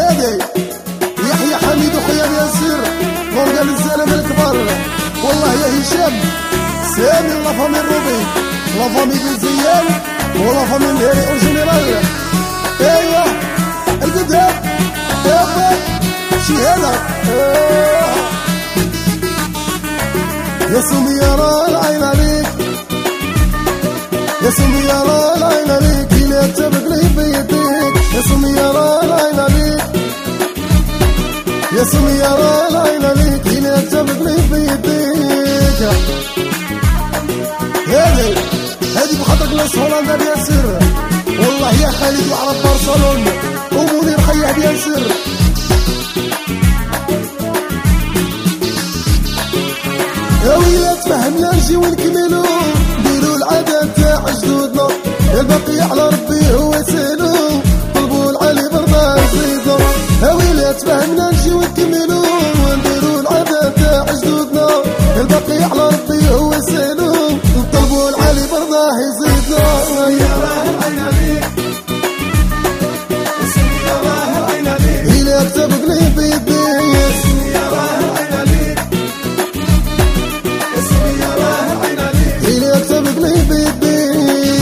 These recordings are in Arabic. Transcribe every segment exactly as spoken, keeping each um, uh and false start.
هادي يحيى حميد وخويا ياسر قال الزلمه الكبار والله يا هشام سامي لا فامي روبي لا فامي بن زيان ولا فامي الهيري اورجينيرال. ايوا القدام يابا شهاده يا سمية راه العين عليك يا سمية راه العين عليك إلا تبقى لي بيديك يا سمية راه العين عليك يا سمية راه العين عليك إلا تبقى لي بيديك. هادي هادي بخاطرك ناس هولندا بياسر والله يا خالد وعرب برشلون ومنير خيا بياسر. يا ويلات فهمنا نجيو نكملو نديرو العادات تاع جدودنا الباقي على ربي هو سالو طلبو العالي برضا نزيدو. يا ويلات فهمنا نجيو نكملو نديرو العادات تاع جدودنا الباقي على ربي هو سالو طلبو العالي برضا يزيدنا. يا راه العين عليك يا راه العين عليك إلا كتبك لي بيديك يا راه العين عليك يا راه العين عليك إلا كتبك لي بيديك.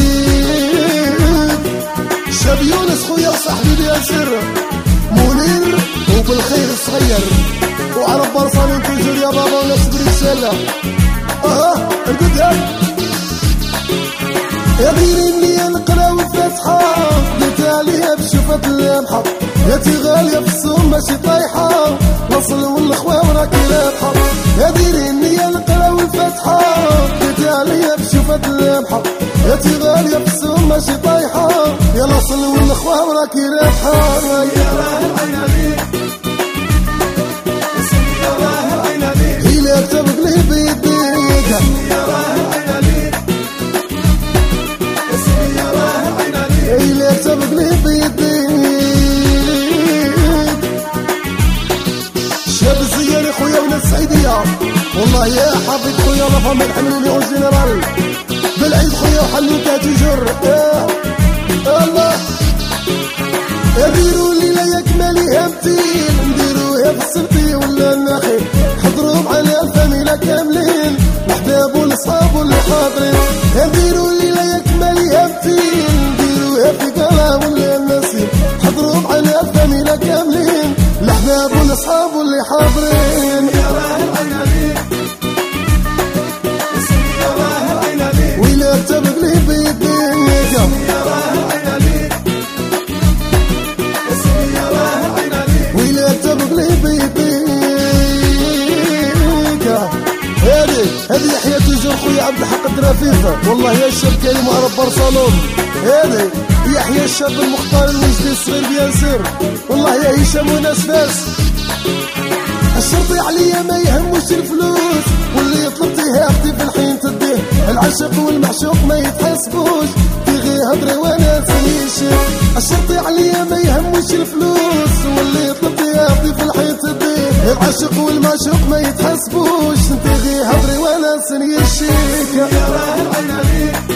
شاب يونس خويا وصاحبي ياسر منير وبالخير الصغير وعرب برصانين تنجر يا بابا ونصبر السلة. اه القدام يا غيري اللي نقرا والفاتحة قلت عليها بشوفة اللمحة يا تي غالية في السوم ماشي طايحة وصل والخوا وراكي رابحة. يا غيري اللي نقرا والفاتحة قلت عليها بشوفة اللمحة يا تي غالية في السوم ماشي طايحة يا وصل والخوا وراكي رابحة. يا راه العين عليك يا راه العين عليك إلا كتبك لي بيديك يا راه العين عليك إلا كتبك لي بيديك. شاب الزياني خويا ولاد السعيدية والله يا حبيب خويا لا فامي الحلولي اورجينيرال بالعيد خويا وحلوكا تجر. يا الله يا ديروا الليلة يا كمالي هابتين نديروها في السبتي ولا النخيل حضروا معنا الفاميلة كاملين الأحباب والأصحاب واللي حاضرين. يا ديروا الليلة يا كمالي هابتين نديروها في قلا ولا النسيم حضروا معنا الفاميلة كاملين الأحباب والأصحاب واللي حاضرين. يا راه العين عليك يا راه العين عليك وإلا كتبك لي بيديك يا راه العين عليك وإلا كتبك لي بيديك. هادي هادي يحيى تجور خويا عبد الحق الدرافيفة والله يا الشاب كريم وعرب برشلون. هادي يحيى الشاب المختار المجدي الصغير بياسر والله يا هشام وناس ناس. الشرطي عليا ما يهموش الفلوس واللي يطلب تهافتي في الحين تديه العشق والمعشوق ما يتحسبوش تيغي هضري وانا تنيشي. الشرطي عليا ما يهموش الفلوس واللي يطلب تهافتي في الحين تديه العشق والمعشوق ما يتحسبوش تيغي هضري وانا تنيشي. يا راه العين عليك